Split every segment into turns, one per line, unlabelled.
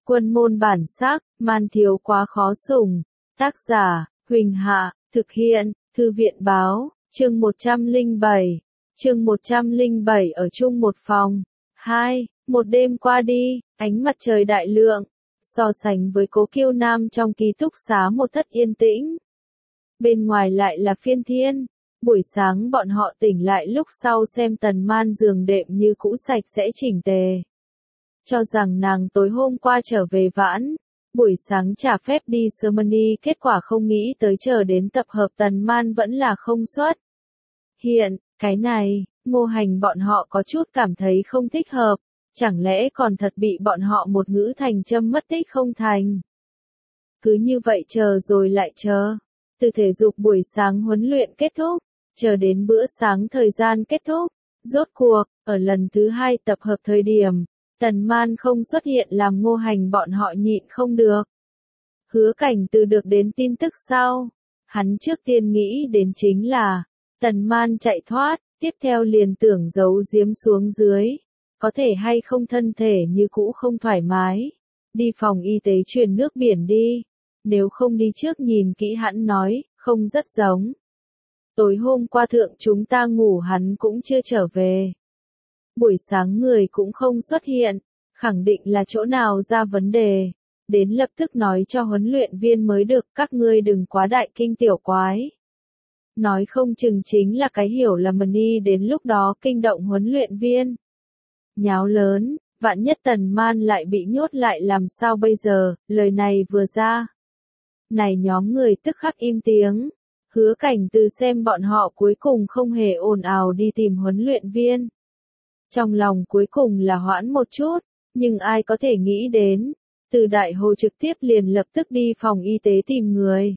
Quân môn bản sắc, man thiếu quá khó sủng. Tác giả, Huỳnh Hạ, thực hiện, Thư viện báo, chương 107. Chương 107 ở chung một phòng. 2. Một đêm qua đi, ánh mặt trời đại lượng, so sánh với Cố Kiêu Nam trong ký túc xá một thất yên tĩnh. Bên ngoài lại là phiên thiên. Buổi sáng bọn họ tỉnh lại lúc sau xem Tần Man giường đệm như cũ sạch sẽ chỉnh tề. Cho rằng nàng tối hôm qua trở về vãn, buổi sáng trả phép đi Germany, kết quả không nghĩ tới chờ đến tập hợp Tần Man vẫn là không xuất hiện. Cái này, Ngô Hành bọn họ có chút cảm thấy không thích hợp, chẳng lẽ còn thật bị bọn họ một ngữ thành châm mất tích không thành. Cứ như vậy chờ rồi lại chờ, từ thể dục buổi sáng huấn luyện kết thúc, chờ đến bữa sáng thời gian kết thúc, rốt cuộc, ở lần thứ 2 tập hợp thời điểm, Tần Man không xuất hiện làm Ngô Hành bọn họ nhịn không được. Hứa Cảnh Từ được đến tin tức sau, hắn trước tiên nghĩ đến chính là, Tần Man chạy thoát, tiếp theo liền tưởng giấu giếm xuống dưới, có thể hay không thân thể như cũ không thoải mái, đi phòng y tế truyền nước biển đi, nếu không đi trước nhìn kỹ hắn nói, không rất giống. Tối hôm qua thượng chúng ta ngủ hắn cũng chưa trở về. Buổi sáng người cũng không xuất hiện, khẳng định là chỗ nào ra vấn đề, đến lập tức nói cho huấn luyện viên mới được, các ngươi đừng quá đại kinh tiểu quái. Nói không chừng chính là cái hiểu lầm đi, đến lúc đó kinh động huấn luyện viên. Nháo lớn, vạn nhất Tần Man lại bị nhốt lại làm sao bây giờ, lời này vừa ra. Này nhóm người tức khắc im tiếng, Hứa Cảnh Từ xem bọn họ cuối cùng không hề ồn ào đi tìm huấn luyện viên. Trong lòng cuối cùng là hoãn một chút, nhưng ai có thể nghĩ đến, Từ Đại Hồ trực tiếp liền lập tức đi phòng y tế tìm người.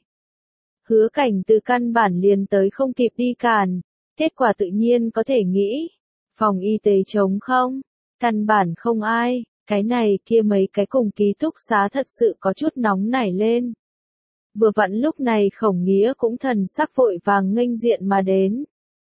Hứa Cảnh Từ căn bản liền tới không kịp đi cản, kết quả tự nhiên có thể nghĩ, phòng y tế trống không, căn bản không ai, cái này kia mấy cái cùng ký túc xá thật sự có chút nóng nảy lên. Vừa vặn lúc này Khổng Nghĩa cũng thần sắc vội vàng nghênh diện mà đến.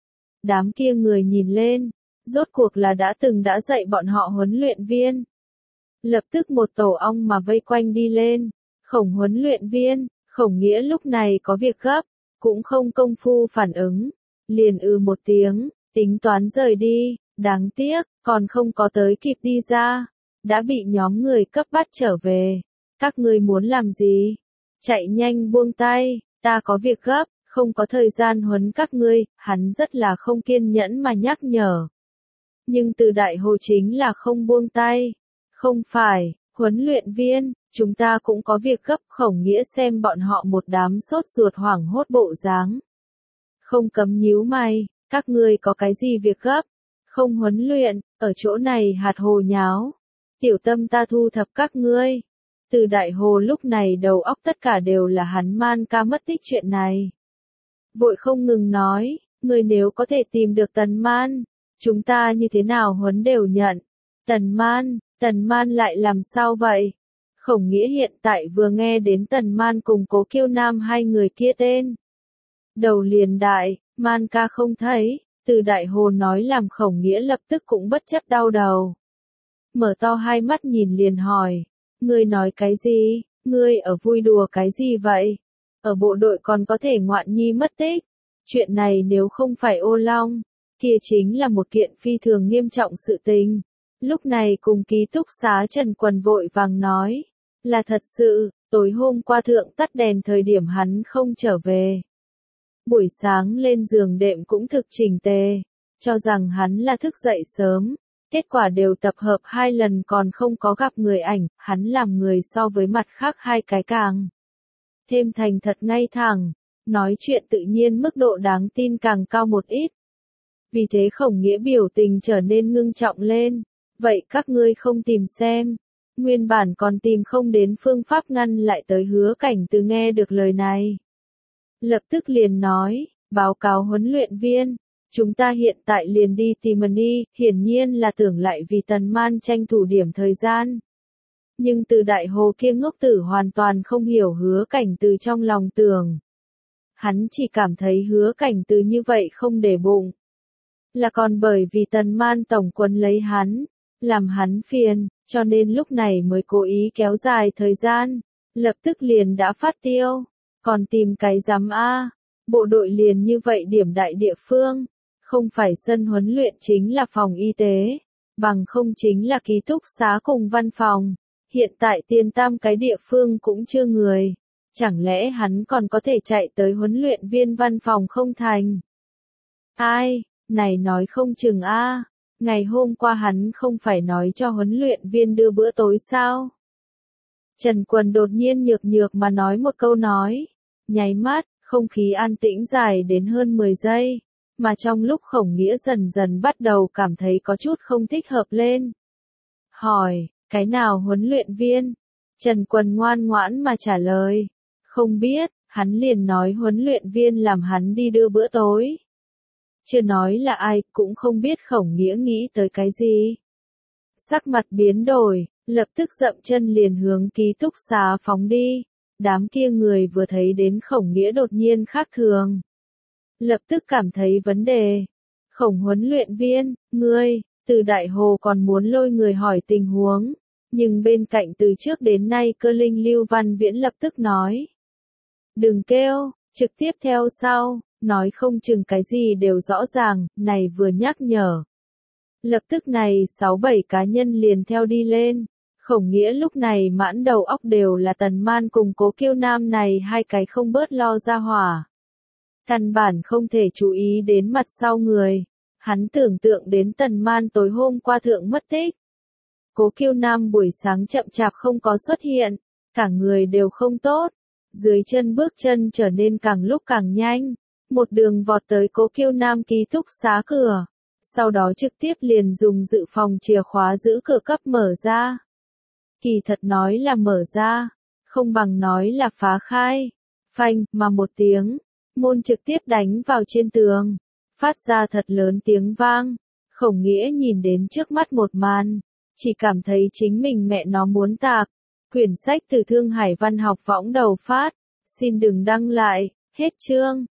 Đám kia người nhìn lên, rốt cuộc là đã dạy bọn họ huấn luyện viên. Lập tức một tổ ong mà vây quanh đi lên, Khổng huấn luyện viên, Khổng Nghĩa lúc này có việc gấp, cũng không công phu phản ứng, liền một tiếng, tính toán rời đi, đáng tiếc, còn không có tới kịp đi ra, đã bị nhóm người cấp bắt trở về. Các ngươi muốn làm gì? Chạy nhanh buông tay, ta có việc gấp, không có thời gian huấn các ngươi, hắn rất là không kiên nhẫn mà nhắc nhở. Nhưng Từ Đại Hồ chính là không buông tay. Không phải, huấn luyện viên, chúng ta cũng có việc gấp. Khổng Nghĩa xem bọn họ một đám sốt ruột hoảng hốt bộ dáng. Không cấm nhíu mày, các ngươi có cái gì việc gấp? Không huấn luyện, ở chỗ này hạt hồ nháo. Tiểu Tâm ta thu thập các ngươi. Từ Đại Hồ lúc này đầu óc tất cả đều là hắn Man ca mất tích chuyện này. Vội không ngừng nói, ngươi nếu có thể tìm được Tần Man, chúng ta như thế nào huấn đều nhận. Tần Man lại làm sao vậy? Khổng Nghĩa hiện tại vừa nghe đến Tần Man cùng Cố Kiêu Nam hai người kia tên. Đầu liền đại, Man ca không thấy, Từ Đại Hồ nói làm Khổng Nghĩa lập tức cũng bất chấp đau đầu. Mở to hai mắt nhìn liền hỏi, ngươi nói cái gì, ngươi ở vui đùa cái gì vậy? Ở bộ đội còn có thể ngoạn nhi mất tích. Chuyện này nếu không phải ô long, kia chính là một kiện phi thường nghiêm trọng sự tình. Lúc này cùng ký túc xá Trần Quần vội vàng nói, là thật sự, tối hôm qua thượng tắt đèn thời điểm hắn không trở về. Buổi sáng lên giường đệm cũng thực chỉnh tề, cho rằng hắn là thức dậy sớm, kết quả đều tập hợp 2 lần còn không có gặp người ảnh, hắn làm người so với mặt khác hai cái càng thêm thành thật ngay thẳng, nói chuyện tự nhiên mức độ đáng tin càng cao một ít. Vì thế Khổng Nghĩa biểu tình trở nên ngưng trọng lên, vậy các ngươi không tìm xem, nguyên bản còn tìm không đến phương pháp ngăn lại tới Hứa Cảnh Từ nghe được lời này. Lập tức liền nói, báo cáo huấn luyện viên, chúng ta hiện tại liền đi tìm đi, hiển nhiên là tưởng lại vì Tần Man tranh thủ điểm thời gian. Nhưng Từ Đại Hồ kia ngốc tử hoàn toàn không hiểu Hứa Cảnh Từ trong lòng tưởng. Hắn chỉ cảm thấy Hứa Cảnh Từ như vậy không để bụng. Là còn bởi vì Tần Man tổng quân lấy hắn, làm hắn phiền, cho nên lúc này mới cố ý kéo dài thời gian, lập tức liền đã phát tiêu, còn tìm cái rắm a, bộ đội liền như vậy điểm đại địa phương, không phải sân huấn luyện chính là phòng y tế, bằng không chính là ký túc xá cùng văn phòng, hiện tại Tiền Tam cái địa phương cũng chưa người, chẳng lẽ hắn còn có thể chạy tới huấn luyện viên văn phòng không thành? Ai, này nói không chừng a. Ngày hôm qua hắn không phải nói cho huấn luyện viên đưa bữa tối sao? Trần Quần đột nhiên nhược nhược mà nói một câu nói. Nháy mắt, không khí an tĩnh dài đến hơn 10 giây. Mà trong lúc Khổng Nghĩa dần dần bắt đầu cảm thấy có chút không thích hợp lên. Hỏi, cái nào huấn luyện viên? Trần Quần ngoan ngoãn mà trả lời. Không biết, hắn liền nói huấn luyện viên làm hắn đi đưa bữa tối. Chưa nói là ai, cũng không biết Khổng Nghĩa nghĩ tới cái gì. Sắc mặt biến đổi, lập tức dậm chân liền hướng ký túc xá phóng đi. Đám kia người vừa thấy đến Khổng Nghĩa đột nhiên khác thường. Lập tức cảm thấy vấn đề. Khổng huấn luyện viên, ngươi, từ Đại Hồ còn muốn lôi người hỏi tình huống. Nhưng bên cạnh từ trước đến nay Cơ Linh Lưu Văn Viễn lập tức nói. Đừng kêu, trực tiếp theo sau. Nói không chừng cái gì đều rõ ràng, này vừa nhắc nhở. Lập tức này 6-7 cá nhân liền theo đi lên. Khổng Nghĩa lúc này mãn đầu óc đều là Tần Man cùng Cố Kiêu Nam này hai cái không bớt lo ra hỏa. Căn bản không thể chú ý đến mặt sau người. Hắn tưởng tượng đến Tần Man tối hôm qua thượng mất tích. Cố Kiêu Nam buổi sáng chậm chạp không có xuất hiện, cả người đều không tốt. Dưới chân bước chân trở nên càng lúc càng nhanh. Một đường vọt tới Cố Kiêu Nam ký túc xá cửa, sau đó trực tiếp liền dùng dự phòng chìa khóa giữ cửa cấp mở ra. Kỳ thật nói là mở ra, không bằng nói là phá khai. Phanh, mà một tiếng, môn trực tiếp đánh vào trên tường, phát ra thật lớn tiếng vang. Khổng Nghĩa nhìn đến trước mắt một màn, chỉ cảm thấy chính mình mẹ nó muốn tạc. Quyển sách từ Thương Hải Văn học võng đầu phát, xin đừng đăng lại, hết chương.